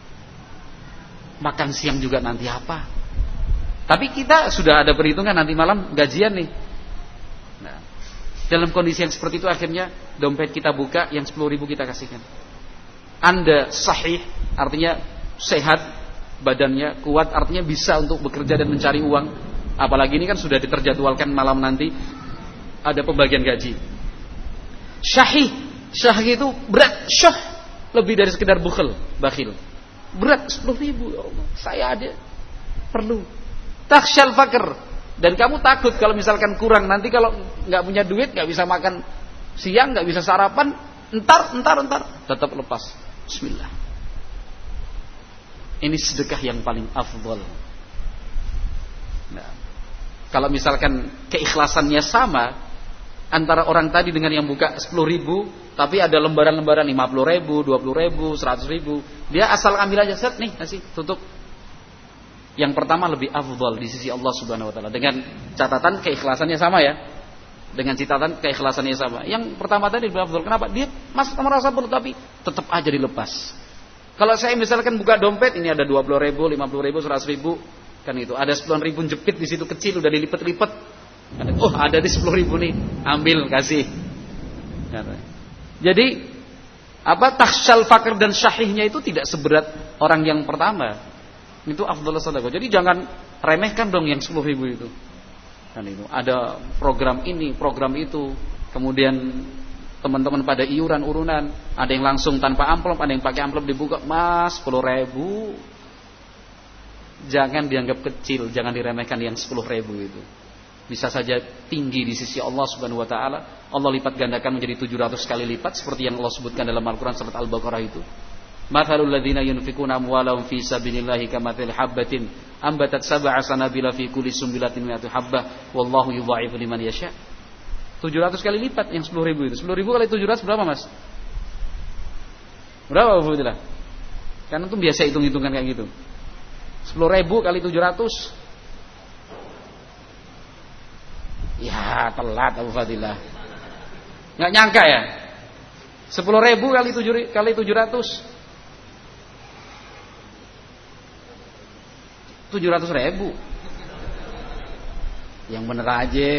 makan siang juga nanti apa. Tapi kita sudah ada perhitungan nanti malam gajian nih. Nah, dalam kondisi yang seperti itu akhirnya dompet kita buka, yang sepuluh ribu kita kasihkan. Anda sahih, artinya sehat, badannya kuat, artinya bisa untuk bekerja dan mencari uang. Apalagi ini kan sudah diterjadwalkan malam nanti ada pembagian gaji. Syahih, syahih itu berat, syah, lebih dari sekedar bukhil, bakhil. Berat sepuluh ribu, ya Allah, saya ada, perlu. Takhshal faqr, dan kamu takut kalau misalkan kurang, nanti kalau nggak punya duit, nggak bisa makan siang, nggak bisa sarapan, entar, entar, entar, tetap lepas. Bismillah. Ini sedekah yang paling afdal. Nah, kalau misalkan keikhlasannya sama antara orang tadi dengan yang buka sepuluh ribu, tapi ada lembaran-lembaran lima puluh ribu, dua puluh ribu, seratus ribu, dia asal ambil aja, set nih, kasih, tutup. Yang pertama lebih afdal di sisi Allah Subhanahu wa taala, dengan catatan keikhlasannya sama ya. Dengan catatan keikhlasannya sama. Yang pertama tadi lebih afdal. Kenapa? Dia masih merasa perlu tapi tetap aja dilepas. Kalau saya misalkan buka dompet, ini ada dua puluh ribu, lima puluh ribu, seratus ribu, kan itu. Ada sepuluh ribu jepit di situ kecil, udah dilipat-lipat. Oh, ada di sepuluh ribu nih, ambil, kasih. Jadi, apa takhshal faqr dan syahihnya itu tidak seberat orang yang pertama. Itu afdhalus sadaqah. Jadi jangan remehkan dong yang sepuluh ribu itu. Kan itu. Ada program ini, program itu. Kemudian teman-teman pada iuran urunan, ada yang langsung tanpa amplop, ada yang pakai amplop dibuka, mas sepuluh ribu. Jangan dianggap kecil, jangan diremehkan yang sepuluh ribu itu. Bisa saja tinggi di sisi Allah Subhanahu wa taala. Allah lipat gandakan menjadi tujuh ratus kali lipat seperti yang Allah sebutkan dalam Al-Qur'an surat Al-Baqarah itu. Mathalul ladzina yunfikuna amwalahum fi sabilillahi kamathali habbatin ambatat sab'a sanabila fi kulli sumbilatin mi'atu habbah wallahu yudha'ifu liman yasha'. tujuh ratus kali lipat yang sepuluh ribu itu. sepuluh ribu kali tujuh ratus berapa, Mas? Berapa, Bu Fadilah? Karena itu biasa hitung-hitungan kayak gitu. sepuluh ribu kali tujuh ratus. Ya, telat Abu Fadilah. Enggak nyangka ya? sepuluh ribu kali tujuh kali tujuh ratus. tujuh ratus ribu. Yang bener aja.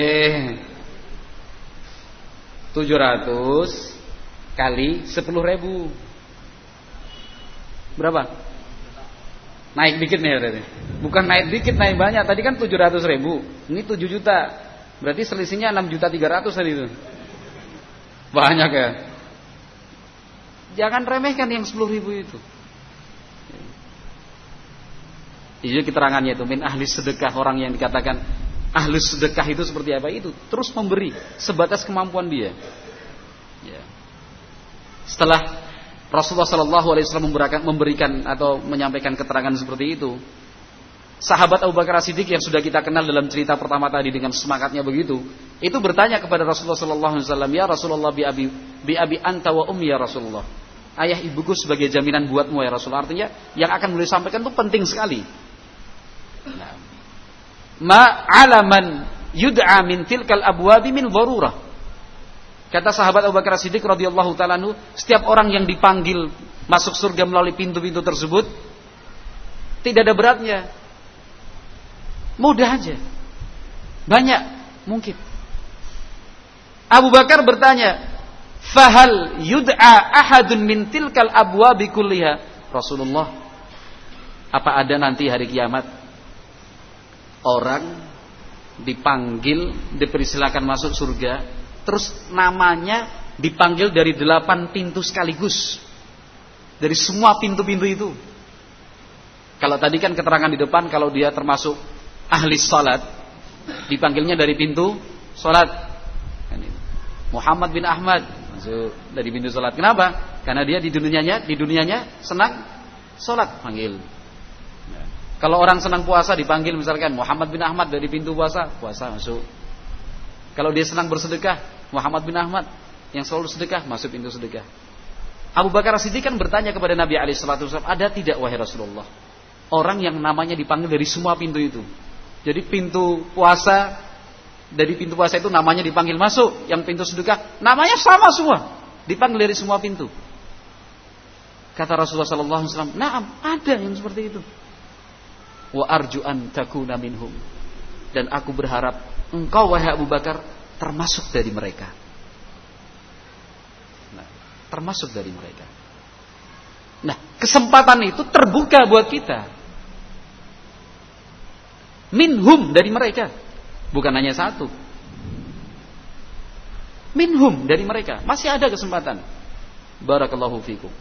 tujuh ratus kali sepuluh ribu berapa? Naik dikit nih berarti. Bukan naik dikit, naik banyak. Tadi kan tujuh ratus ribu, ini tujuh juta. Berarti selisihnya enam juta tiga ratus tadi itu. Banyak ya. Jangan remehkan yang sepuluh ribu itu. Itu keterangannya itu, min ahli sedekah, orang yang dikatakan ahli sedekah itu seperti apa itu? Terus memberi sebatas kemampuan dia. Ya. Setelah Rasulullah Shallallahu Alaihi Wasallam memberikan atau menyampaikan keterangan seperti itu, sahabat Abu Bakar As-Siddiq yang sudah kita kenal dalam cerita pertama tadi dengan semangatnya begitu, itu bertanya kepada Rasulullah Shallallahu Alaihi Wasallam, ya Rasulullah, bi abi bi abi anta wa ummi ya Rasulullah, ayah ibuku sebagai jaminan buatmu ya Rasulullah. Artinya yang akan beliau sampaikan itu penting sekali. Nah, ma alaman yud'a min tilkal abwabi min dharurah. Kata sahabat Abu Bakar As-Siddiq radhiyallahu taala anhu, setiap orang yang dipanggil masuk surga melalui pintu-pintu tersebut tidak ada beratnya. Mudah aja. Banyak mungkin. Abu Bakar bertanya, "Fahal yud'a ahadun min tilkal abwabi kulliha?" Rasulullah, apa ada nanti hari kiamat orang dipanggil, dipersilakan masuk surga, terus namanya dipanggil dari delapan pintu sekaligus, dari semua pintu-pintu itu? Kalau tadi kan keterangan di depan, kalau dia termasuk ahli salat, dipanggilnya dari pintu salat. Muhammad bin Ahmad masuk dari pintu salat. Kenapa? Karena dia di dunianya, di dunianya senang salat, panggil. Kalau orang senang puasa dipanggil misalkan Muhammad bin Ahmad dari pintu puasa, puasa masuk. Kalau dia senang bersedekah, Muhammad bin Ahmad yang selalu sedekah, masuk pintu sedekah. Abu Bakar As-Siddiq kan bertanya kepada Nabi alaihi salatu wasallam, ada tidak wahai Rasulullah orang yang namanya dipanggil dari semua pintu itu? Jadi pintu puasa, dari pintu puasa itu namanya dipanggil masuk, yang pintu sedekah namanya sama semua, dipanggil dari semua pintu. Kata Rasulullah sallallahu alaihi wasallam, "Na'am, ada yang seperti itu." Wa arju an takuna minhum, dan aku berharap engkau wahai Abu Bakar termasuk dari mereka. Nah, termasuk dari mereka. Nah, kesempatan itu terbuka buat kita. Minhum, dari mereka. Bukan hanya satu. Minhum, dari mereka. Masih ada kesempatan. Barakallahu fikum.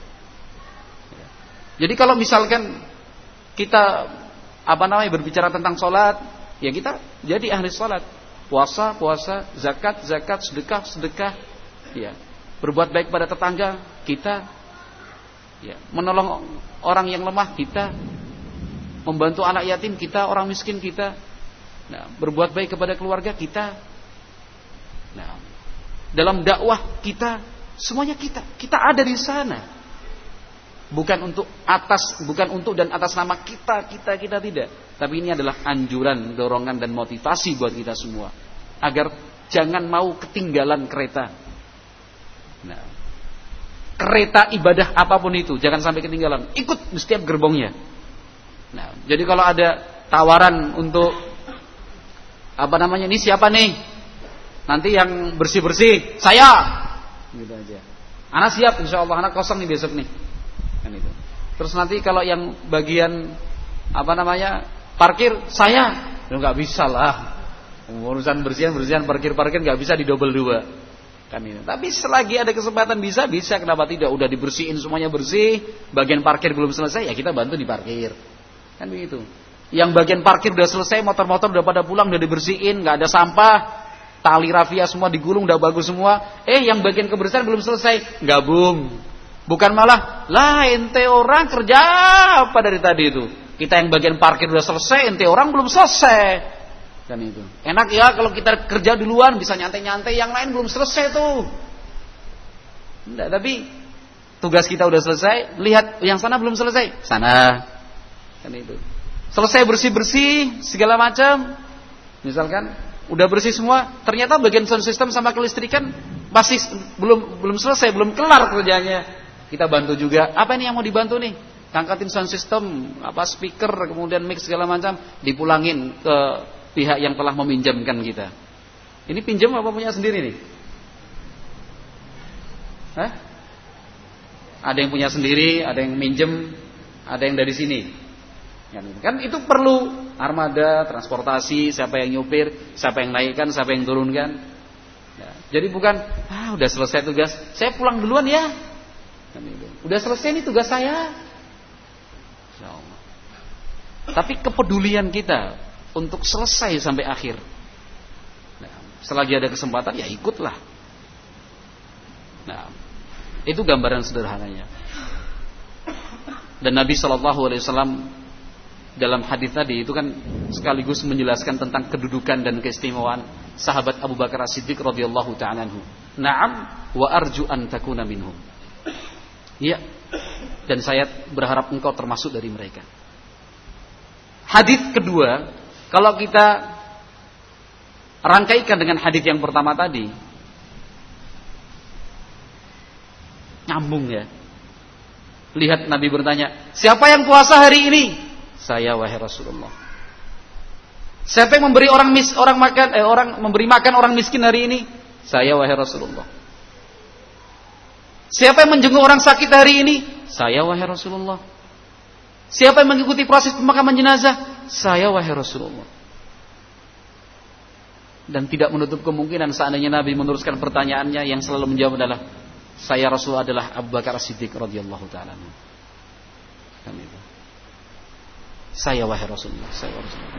Jadi kalau misalkan kita apa namanya berbicara tentang sholat, ya kita jadi ahli sholat. Puasa, puasa, zakat, zakat, sedekah, sedekah, ya. Berbuat baik pada tetangga, kita, ya. Menolong orang yang lemah, kita. Membantu anak yatim, kita. Orang miskin, kita. Nah, berbuat baik kepada keluarga, kita. Nah, dalam dakwah kita, semuanya kita. Kita ada di sana. Bukan untuk atas, bukan untuk dan atas nama kita, kita, kita tidak. Tapi ini adalah anjuran, dorongan dan motivasi buat kita semua, agar jangan mau ketinggalan kereta. Nah, kereta ibadah apapun itu, jangan sampai ketinggalan. Ikut di setiap gerbongnya. Nah, jadi kalau ada tawaran untuk apa namanya, ini siapa nih? Nanti yang bersih-bersih, saya. Gitu aja. Anak siap, insya Allah anak kosong nih besok nih. Kan itu. Terus nanti kalau yang bagian apa namanya parkir, saya, nggak bisa lah. Urusan bersihan bersihan parkir parkir nggak bisa didobel dua. Kan ini. Tapi selagi ada kesempatan bisa bisa, kenapa tidak? Udah dibersihin semuanya bersih, bagian parkir belum selesai, ya kita bantu di parkir. Kan begitu. Yang bagian parkir udah selesai, motor-motor udah pada pulang, udah dibersihin, nggak ada sampah, tali rafia semua digulung, udah bagus semua. Eh, yang bagian kebersihan belum selesai, gabung. Bukan malah, lah ente orang kerja apa dari tadi itu. Kita yang bagian parkir udah selesai, ente orang belum selesai. Kan itu. Enak ya kalau kita kerja duluan, bisa nyantai-nyantai, yang lain belum selesai tuh. Enggak, tapi tugas kita udah selesai, lihat yang sana belum selesai, sana. Kan itu. Selesai bersih-bersih, segala macam. Misalkan, udah bersih semua, ternyata bagian sound system sama kelistrikan masih belum belum selesai, belum kelar kerjanya. Kita bantu juga. Apa ini yang mau dibantu nih? Angkatin sound system, apa speaker, kemudian mix segala macam, dipulangin ke pihak yang telah meminjamkan kita. Ini pinjam apa punya sendiri nih? Hah? Ada yang punya sendiri, ada yang minjem, ada yang dari sini. Kan itu, kan itu perlu armada, transportasi, siapa yang nyupir, siapa yang naikkan, siapa yang turunkan. Ya, jadi bukan, ah udah selesai tugas, saya pulang duluan ya. Kan itu. Udah selesai nih tugas saya. Ya Allah. Tapi kepedulian kita untuk selesai sampai akhir. Nah, selagi ada kesempatan ya ikutlah. Nah, itu gambaran sederhananya. Dan Nabi shallallahu alaihi wasallam dalam hadis tadi itu kan sekaligus menjelaskan tentang kedudukan dan keistimewaan sahabat Abu Bakar As-Siddiq radhiyallahu ta'ala anhu. Na'am wa arju an takuna minhum. Ya. Dan saya berharap engkau termasuk dari mereka. Hadis kedua, kalau kita rangkaikan dengan hadis yang pertama tadi, nyambung ya. Lihat Nabi bertanya, siapa yang puasa hari ini? Saya wahai Rasulullah. Siapa yang memberi orang mis orang makan eh orang memberi makan orang miskin hari ini? Saya wahai Rasulullah. Siapa yang menjenguk orang sakit hari ini? Saya wahai Rasulullah. Siapa yang mengikuti proses pemakaman jenazah? Saya wahai Rasulullah. Dan tidak menutup kemungkinan seandainya Nabi meneruskan pertanyaannya, yang selalu menjawab adalah saya Rasul adalah Abu Bakar As-Siddiq radhiyallahu ta'ala. Kami itu. Saya wahai Rasulullah, saya wahai Rasulullah.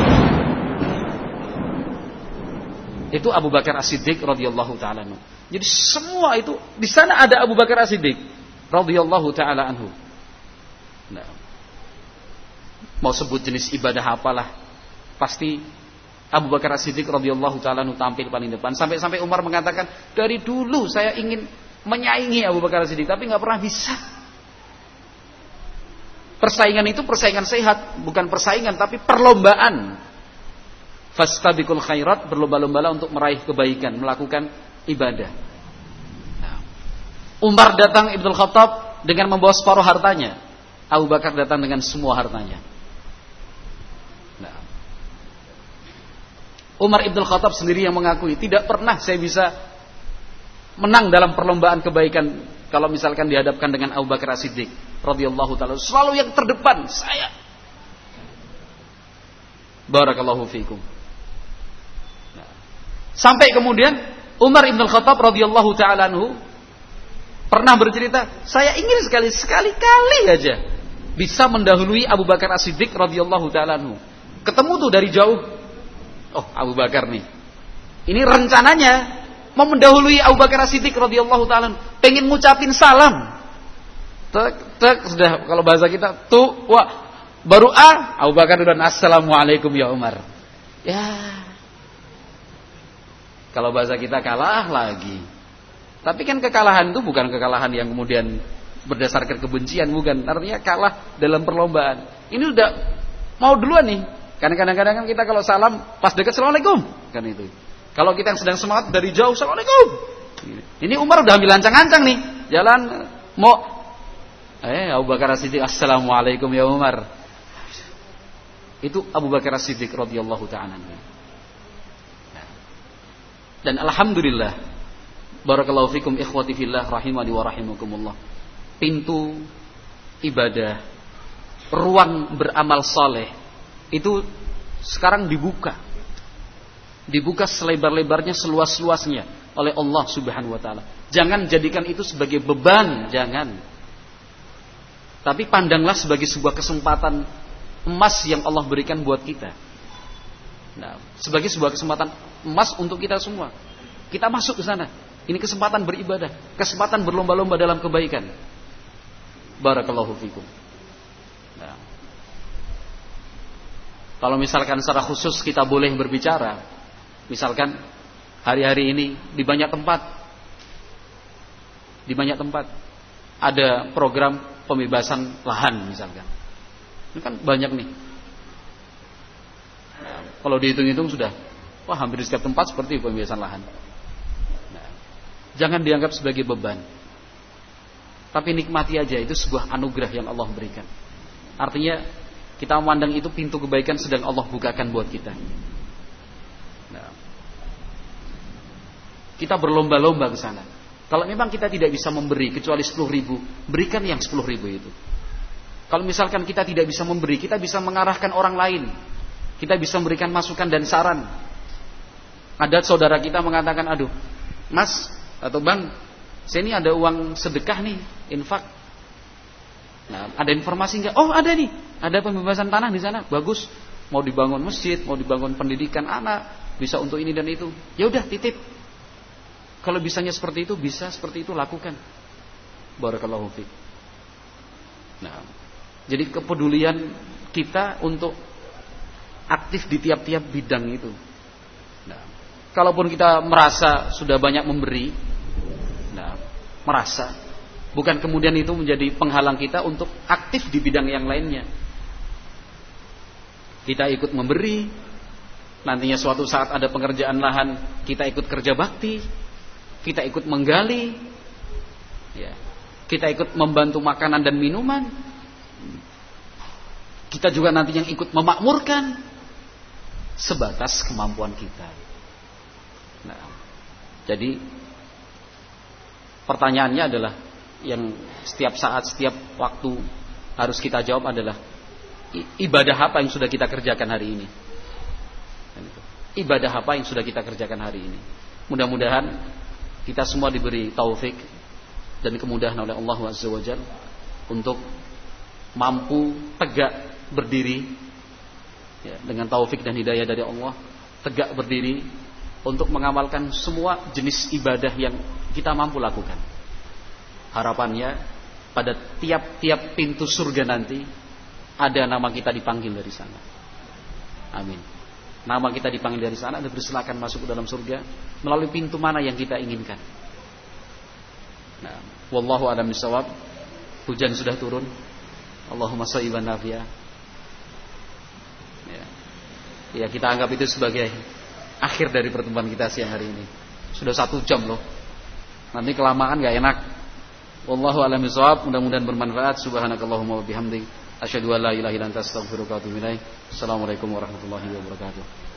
Itu Abu Bakar As-Siddiq radhiyallahu ta'ala anhu. Jadi semua itu di sana ada Abu Bakar As-Siddiq radhiyallahu ta'ala anhu. Nah, mau sebut jenis ibadah apalah, pasti Abu Bakar As-Siddiq radhiyallahu ta'ala anhu tampil paling depan. Sampai-sampai Umar mengatakan, dari dulu saya ingin menyaingi Abu Bakar As-Siddiq, tapi nggak pernah bisa. Persaingan itu persaingan sehat, bukan persaingan tapi perlombaan. Fastabiqul khairat, berlomba-lomba untuk meraih kebaikan, melakukan ibadah. Nah, Umar datang Ibnu Khattab dengan membawa separuh hartanya. Abu Bakar datang dengan semua hartanya. Nah, Umar Ibnu Khattab sendiri yang mengakui, tidak pernah saya bisa menang dalam perlombaan kebaikan kalau misalkan dihadapkan dengan Abu Bakar As-Siddiq radhiyallahu ta'ala, selalu yang terdepan saya. Barakallahu fiikum. Nah, sampai kemudian Umar Ibn Khattab radhiyallahu ta'ala anhu pernah bercerita, saya ingin sekali sekali-kali aja bisa mendahului Abu Bakar As-Siddiq radhiyallahu ta'ala anhu. Ketemu tuh dari jauh, oh Abu Bakar nih, ini rencananya mau mendahului Abu Bakar As-Siddiq radhiyallahu ta'ala, pengen ngucapin salam. Tek, tek, sudah kalau bahasa kita tuh, wah, baru ah Abu Bakar dan assalamualaikum ya Umar. Ya. Kalau bahasa kita kalah lagi. Tapi kan kekalahan itu bukan kekalahan yang kemudian berdasarkan kebencian, bukan. Artinya kalah dalam perlombaan. Ini udah mau duluan nih. Karena kadang-kadang kan kita kalau salam pas dekat assalamualaikum, kan itu. Kalau kita yang sedang semangat dari jauh assalamualaikum. Ini Umar udah ambil ancang-ancang nih, jalan mau eh Abu Bakar As-Siddiq assalamualaikum ya Umar. Itu Abu Bakar As-Siddiq radhiyallahu ta'ala. Dan alhamdulillah, barakallahu fikum ikhwati fillah rahimani wa rahimakumullah. Pintu ibadah, ruang beramal saleh itu sekarang dibuka. Dibuka selebar-lebarnya, seluas-luasnya oleh Allah Subhanahu wa taala. Jangan jadikan itu sebagai beban, jangan. Tapi pandanglah sebagai sebuah kesempatan emas yang Allah berikan buat kita. Nah, sebagai sebuah kesempatan emas untuk kita semua. Kita masuk ke sana. Ini kesempatan beribadah, kesempatan berlomba-lomba dalam kebaikan. Barakallahu fikum. Nah, kalau misalkan secara khusus kita boleh berbicara, misalkan hari-hari ini di banyak tempat, di banyak tempat ada program pembebasan lahan misalkan. Ini kan banyak nih. Nah, kalau dihitung-hitung sudah, wah hampir di setiap tempat seperti pembebasan lahan. Nah, jangan dianggap sebagai beban. Tapi nikmati aja, itu sebuah anugerah yang Allah berikan. Artinya kita memandang itu pintu kebaikan sedang Allah bukakan buat kita. Nah, kita berlomba-lomba ke sana. Kalau memang kita tidak bisa memberi kecuali sepuluh ribu, berikan yang sepuluh ribu itu. Kalau misalkan kita tidak bisa memberi, kita bisa mengarahkan orang lain. Kita bisa memberikan masukan dan saran. Ada saudara kita mengatakan, aduh, Mas atau Bang, saya ini ada uang sedekah nih, infak. Nah, ada informasi enggak? Oh, ada nih. Ada pembebasan tanah di sana. Bagus. Mau dibangun masjid, mau dibangun pendidikan anak, bisa untuk ini dan itu. Ya udah, titip. Kalau bisanya seperti itu, bisa seperti itu lakukan. Barakallahu fiik. Nah, jadi kepedulian kita untuk aktif di tiap-tiap bidang itu. Nah, kalaupun kita merasa sudah banyak memberi, nah, merasa, bukan kemudian itu menjadi penghalang kita untuk aktif di bidang yang lainnya. Kita ikut memberi, nantinya suatu saat ada pengerjaan lahan, kita ikut kerja bakti, kita ikut menggali, ya, kita ikut membantu makanan dan minuman, kita juga nantinya ikut memakmurkan sebatas kemampuan kita. Nah, jadi pertanyaannya adalah yang setiap saat, setiap waktu harus kita jawab adalah ibadah apa yang sudah kita kerjakan hari ini? Ibadah apa yang sudah kita kerjakan hari ini? Mudah-mudahan kita semua diberi taufik dan kemudahan oleh Allah Azza wa Jalla untuk mampu tegak berdiri, ya, dengan taufik dan hidayah dari Allah, tegak berdiri untuk mengamalkan semua jenis ibadah yang kita mampu lakukan. Harapannya pada tiap-tiap pintu surga nanti ada nama kita dipanggil dari sana. Amin. Nama kita dipanggil dari sana dan bersilakan masuk ke dalam surga melalui pintu mana yang kita inginkan. Nah, wallahu a'lam bishawab. Hujan sudah turun. Allahumma shayyiban nafi'a. Ya. Ya, kita anggap itu sebagai akhir dari pertemuan kita siang hari ini. Sudah satu jam loh. Nanti kelamaan gak enak. Wallahu a'lam bishawab. Mudah-mudahan bermanfaat. Subhanakallahumma wa bihamdik, asyhadu an la ilaha illa anta astaghfiruka wa atubu ilaik. Assalamualaikum warahmatullahi wabarakatuh.